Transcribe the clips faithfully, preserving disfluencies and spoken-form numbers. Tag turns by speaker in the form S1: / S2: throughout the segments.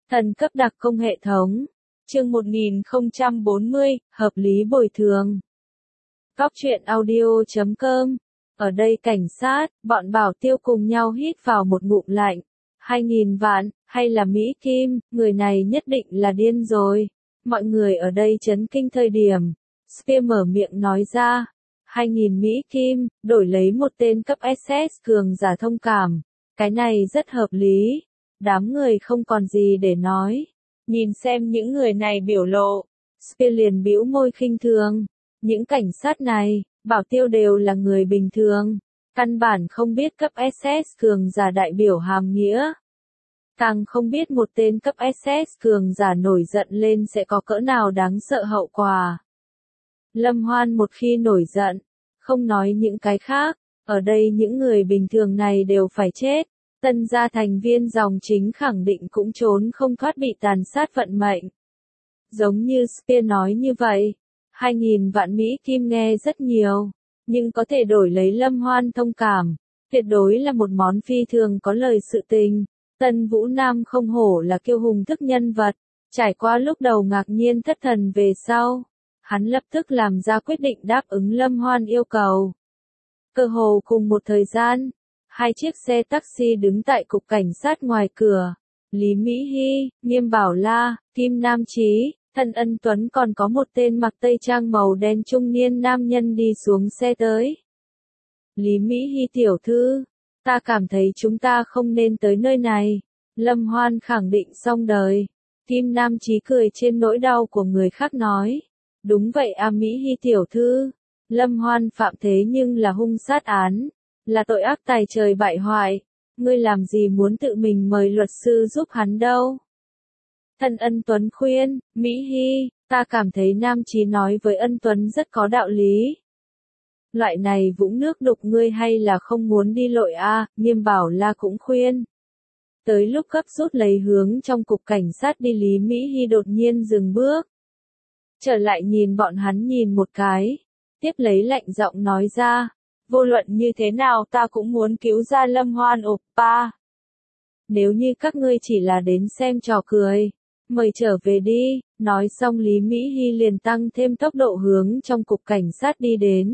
S1: Thần cấp đặc công hệ thống. Chương một nghìn không trăm bốn mươi, hợp lý bồi thường. Góc truyện audio chấm com. Ở đây cảnh sát, bọn Bảo Tiêu cùng nhau hít vào một ngụm lạnh. Hai nghìn vạn, hay là Mỹ Kim, người này nhất định là điên rồi. Mọi người ở đây chấn kinh thời điểm. Spear mở miệng nói ra. Hai nghìn Mỹ Kim, đổi lấy một tên cấp ét ét cường giả thông cảm. Cái này rất hợp lý. Đám người không còn gì để nói. Nhìn xem những người này biểu lộ. Spear liền bĩu môi khinh thường. Những cảnh sát này, Bảo Tiêu đều là người bình thường. Căn bản không biết cấp ét ét cường giả đại biểu hàm nghĩa. Càng không biết một tên cấp ét ét cường giả nổi giận lên sẽ có cỡ nào đáng sợ hậu quả. Lâm Hoan một khi nổi giận, không nói những cái khác, ở đây những người bình thường này đều phải chết. Tân gia thành viên dòng chính khẳng định cũng trốn không thoát bị tàn sát vận mệnh. Giống như Spear nói như vậy, hai nghìn vạn Mỹ Kim nghe rất nhiều, nhưng có thể đổi lấy Lâm Hoan thông cảm, tuyệt đối là một món phi thường có lời sự tình. Tân Vũ Nam không hổ là kiêu hùng thức nhân vật, trải qua lúc đầu ngạc nhiên thất thần về sau, hắn lập tức làm ra quyết định đáp ứng Lâm Hoan yêu cầu. Cơ hồ cùng một thời gian, hai chiếc xe taxi đứng tại cục cảnh sát ngoài cửa. Lý Mỹ Hy, Nghiêm Bảo La, Kim Nam Chí, Thân Ân Tuấn còn có một tên mặc tây trang màu đen trung niên nam nhân đi xuống xe tới. Lý Mỹ Hy tiểu thư, ta cảm thấy chúng ta không nên tới nơi này. Lâm Hoan khẳng định xong đời. Kim Nam Chí cười trên nỗi đau của người khác nói. Đúng vậy à Mỹ Hy tiểu thư. Lâm Hoan phạm thế nhưng là hung sát án. Là tội ác tài trời bại hoại, ngươi làm gì muốn tự mình mời luật sư giúp hắn đâu. Thân Ân Tuấn khuyên, Mỹ Hy, ta cảm thấy Nam Chí nói với Ân Tuấn rất có đạo lý. Loại này vũng nước đục ngươi hay là không muốn đi lội a? À, Nghiêm Bảo La cũng khuyên. Tới lúc gấp rút lấy hướng trong cục cảnh sát đi Lý Mỹ Hy đột nhiên dừng bước. Trở lại nhìn bọn hắn nhìn một cái, tiếp lấy lạnh giọng nói ra. Vô luận như thế nào ta cũng muốn cứu ra Lâm Hoan oppa. Nếu như các ngươi chỉ là đến xem trò cười, mời trở về đi. Nói xong Lý Mỹ Hy liền tăng thêm tốc độ hướng trong cục cảnh sát đi đến.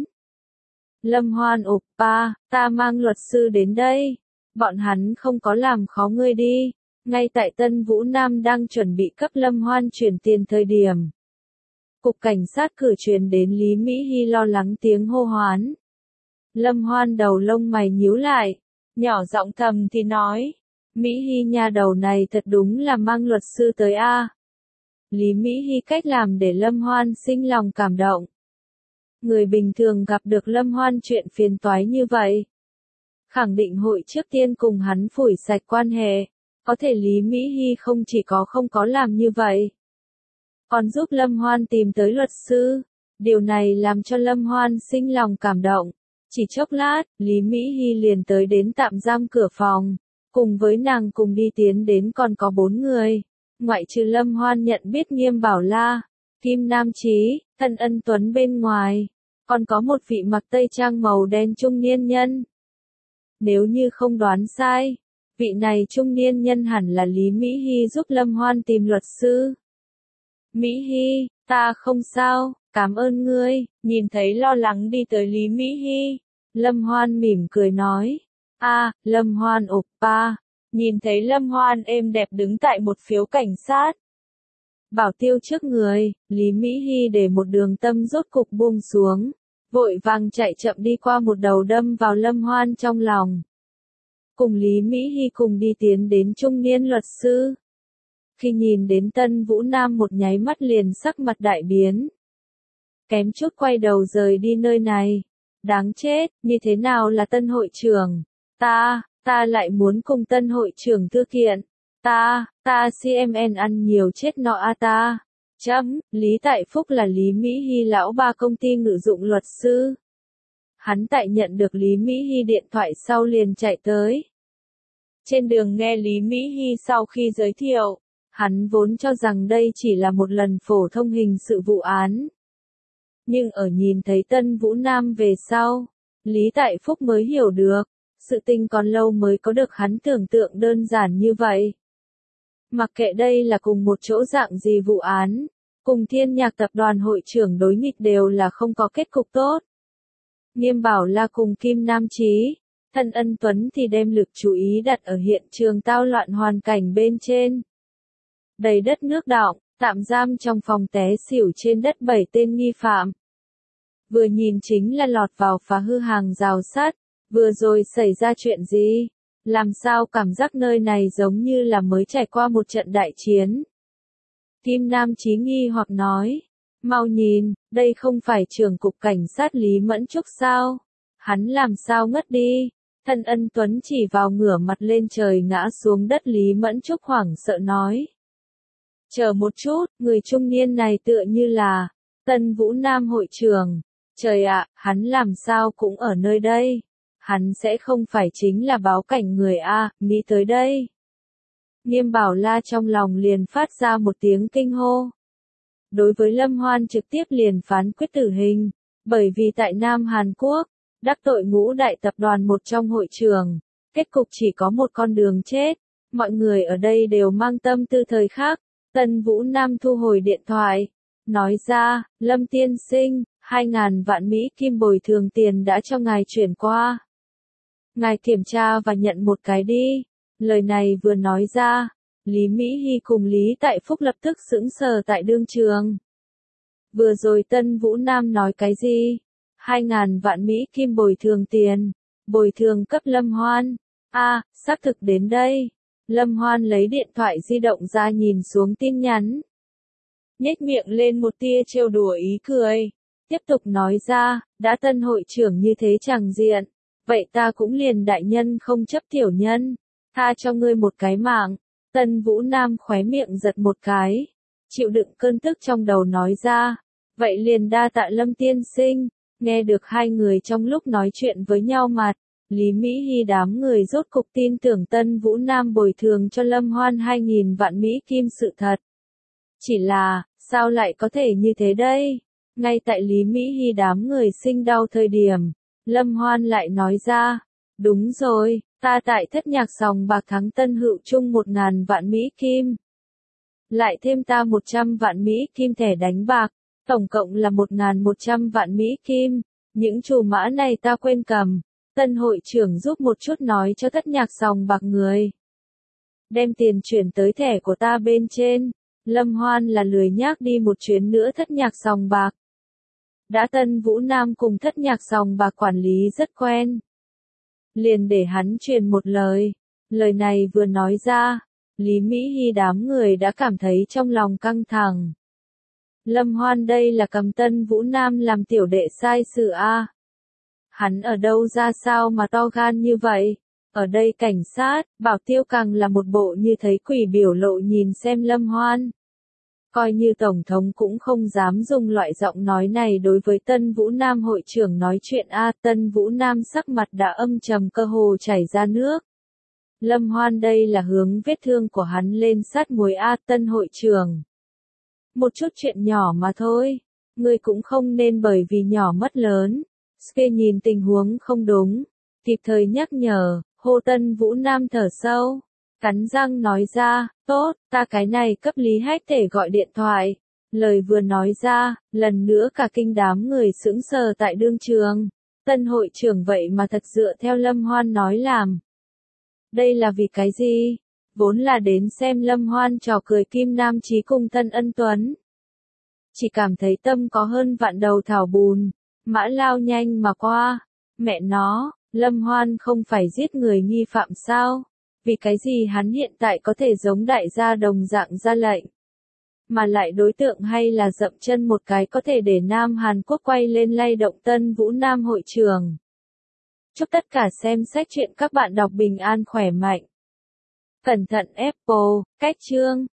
S1: Lâm Hoan oppa, ta mang luật sư đến đây. Bọn hắn không có làm khó ngươi đi. Ngay tại Tân Vũ Nam đang chuẩn bị cấp Lâm Hoan chuyển tiền thời điểm. Cục cảnh sát cử truyền đến Lý Mỹ Hy lo lắng tiếng hô hoán. Lâm Hoan đầu lông mày nhíu lại, nhỏ giọng thầm thì nói, Mỹ Hy nhà đầu này thật đúng là mang luật sư tới a. Lý Mỹ Hy cách làm để Lâm Hoan sinh lòng cảm động. Người bình thường gặp được Lâm Hoan chuyện phiền toái như vậy, khẳng định hội trước tiên cùng hắn phủi sạch quan hệ, có thể Lý Mỹ Hy không chỉ có không có làm như vậy, còn giúp Lâm Hoan tìm tới luật sư, điều này làm cho Lâm Hoan sinh lòng cảm động. Chỉ chốc lát, Lý Mỹ Hy liền tới đến tạm giam cửa phòng, cùng với nàng cùng đi tiến đến còn có bốn người, ngoại trừ Lâm Hoan nhận biết Nghiêm Bảo La, Kim Nam Chí, Thân Ân Tuấn bên ngoài, còn có một vị mặc tây trang màu đen trung niên nhân. Nếu như không đoán sai, vị này trung niên nhân hẳn là Lý Mỹ Hy giúp Lâm Hoan tìm luật sư. Mỹ Hy, ta không sao, cảm ơn ngươi. Nhìn thấy lo lắng đi tới Lý Mỹ Hy, Lâm Hoan mỉm cười nói, a, à, Lâm Hoan oppa. Nhìn thấy Lâm Hoan êm đẹp đứng tại một phiếu cảnh sát. Bảo Tiêu trước người, Lý Mỹ Hy để một đường tâm rốt cục buông xuống, vội vàng chạy chậm đi qua một đầu đâm vào Lâm Hoan trong lòng. Cùng Lý Mỹ Hy cùng đi tiến đến trung niên luật sư. Khi nhìn đến Tân Vũ Nam một nháy mắt liền sắc mặt đại biến. Kém chút quay đầu rời đi nơi này. Đáng chết, như thế nào là tân hội trưởng? Ta, ta lại muốn cùng tân hội trưởng thư kiện. Ta, ta xê em en ăn nhiều chết nọ a ta. Chấm, Lý Tại Phúc là Lý Mỹ Hy lão ba công ty ngự dụng luật sư. Hắn tại nhận được Lý Mỹ Hy điện thoại sau liền chạy tới. Trên đường nghe Lý Mỹ Hy sau khi giới thiệu, hắn vốn cho rằng đây chỉ là một lần phổ thông hình sự vụ án. Nhưng ở nhìn thấy Tân Vũ Nam về sau, Lý Tại Phúc mới hiểu được, sự tình còn lâu mới có được hắn tưởng tượng đơn giản như vậy. Mặc kệ đây là cùng một chỗ dạng gì vụ án, cùng Thiên Nhạc tập đoàn hội trưởng đối nghịch đều là không có kết cục tốt. Nghiêm Bảo La cùng Kim Nam Chí, Thân Ân Tuấn thì đem lực chú ý đặt ở hiện trường tao loạn hoàn cảnh bên trên. Đầy đất nước đọng, tạm giam trong phòng té xỉu trên đất bảy tên nghi phạm. Vừa nhìn chính là lọt vào phá hư hàng rào sắt, vừa rồi xảy ra chuyện gì? Làm sao cảm giác nơi này giống như là mới trải qua một trận đại chiến? Kim Nam Chí nghi hoặc nói, mau nhìn, đây không phải trưởng cục cảnh sát Lý Mẫn Trúc sao? Hắn làm sao ngất đi? Thân Ân Tuấn chỉ vào ngửa mặt lên trời ngã xuống đất Lý Mẫn Trúc hoảng sợ nói. Chờ một chút, người trung niên này tựa như là Tân Vũ Nam hội trưởng. Trời ạ, hắn làm sao cũng ở nơi đây? Hắn sẽ không phải chính là báo cảnh người A, nghĩ tới đây. Nghiêm Bảo La trong lòng liền phát ra một tiếng kinh hô. Đối với Lâm Hoan trực tiếp liền phán quyết tử hình, bởi vì tại Nam Hàn Quốc, đắc tội ngũ đại tập đoàn một trong hội trưởng, kết cục chỉ có một con đường chết. Mọi người ở đây đều mang tâm tư thời khắc. Tân Vũ Nam thu hồi điện thoại, nói ra, Lâm tiên sinh, hai ngàn vạn Mỹ kim bồi thường tiền đã cho ngài chuyển qua. Ngài kiểm tra và nhận một cái đi. Lời này vừa nói ra, Lý Mỹ Hy cùng Lý Tại Phúc lập tức sững sờ tại đương trường. Vừa rồi Tân Vũ Nam nói cái gì? Hai ngàn vạn Mỹ kim bồi thường tiền, bồi thường cấp Lâm Hoan. A, à, xác thực đến đây. Lâm Hoan lấy điện thoại di động ra nhìn xuống tin nhắn. Nhếch miệng lên một tia trêu đùa ý cười. Tiếp tục nói ra, đã Tân hội trưởng như thế chẳng diện. Vậy ta cũng liền đại nhân không chấp tiểu nhân. Tha cho ngươi một cái mạng. Tân Vũ Nam khóe miệng giật một cái. Chịu đựng cơn tức trong đầu nói ra. Vậy liền đa tạ Lâm tiên sinh. Nghe được hai người trong lúc nói chuyện với nhau mặt. Lý Mỹ Hy đám người rốt cục tin tưởng Tân Vũ Nam bồi thường cho Lâm Hoan hai nghìn vạn Mỹ kim sự thật. Chỉ là, sao lại có thể như thế đây? Ngay tại Lý Mỹ Hy đám người sinh đau thời điểm, Lâm Hoan lại nói ra, đúng rồi, ta tại Thất Nhạc sòng bạc thắng Tân Hữu Trung một ngàn vạn Mỹ kim. Lại thêm ta một trăm vạn Mỹ kim thẻ đánh bạc, tổng cộng là một ngàn một trăm vạn Mỹ kim. Những chủ mã này ta quên cầm. Tân hội trưởng giúp một chút nói cho Thất Nhạc sòng bạc người. Đem tiền chuyển tới thẻ của ta bên trên. Lâm Hoan là lười nhác đi một chuyến nữa Thất Nhạc sòng bạc. Đã Tân Vũ Nam cùng Thất Nhạc sòng bạc quản lý rất quen. Liền để hắn truyền một lời. Lời này vừa nói ra, Lý Mỹ Hy đám người đã cảm thấy trong lòng căng thẳng. Lâm Hoan đây là cầm Tân Vũ Nam làm tiểu đệ sai sự a. Hắn ở đâu ra sao mà to gan như vậy? Ở đây cảnh sát, Bảo Tiêu càng là một bộ như thấy quỷ biểu lộ nhìn xem Lâm Hoan. Coi như Tổng thống cũng không dám dùng loại giọng nói này đối với Tân Vũ Nam hội trưởng nói chuyện a. Tân Vũ Nam sắc mặt đã âm trầm cơ hồ chảy ra nước. Lâm Hoan đây là hướng vết thương của hắn lên sát muối a. Tân hội trưởng. Một chút chuyện nhỏ mà thôi. Ngươi cũng không nên bởi vì nhỏ mất lớn. Ske nhìn tình huống không đúng, kịp thời nhắc nhở, hô Tân Vũ Nam thở sâu, cắn răng nói ra, tốt, ta cái này cấp Lý Hách thể gọi điện thoại. Lời vừa nói ra, lần nữa cả kinh đám người sững sờ tại đương trường. Tân hội trưởng vậy mà thật dựa theo Lâm Hoan nói làm. Đây là vì cái gì? Vốn là đến xem Lâm Hoan trò cười Kim Nam Chí cùng Thân Ân Tuấn. Chỉ cảm thấy tâm có hơn vạn đầu thảo bùn. Mã lao nhanh mà qua. Mẹ nó, Lâm Hoan không phải giết người nghi phạm sao? Vì cái gì hắn hiện tại có thể giống đại gia đồng dạng ra lệnh? Mà lại đối tượng hay là dậm chân một cái có thể để Nam Hàn Quốc quay lên lay động Tân Vũ Nam hội trường. Chúc tất cả xem sách truyện các bạn đọc bình an khỏe mạnh. Cẩn thận Apple, cách chương.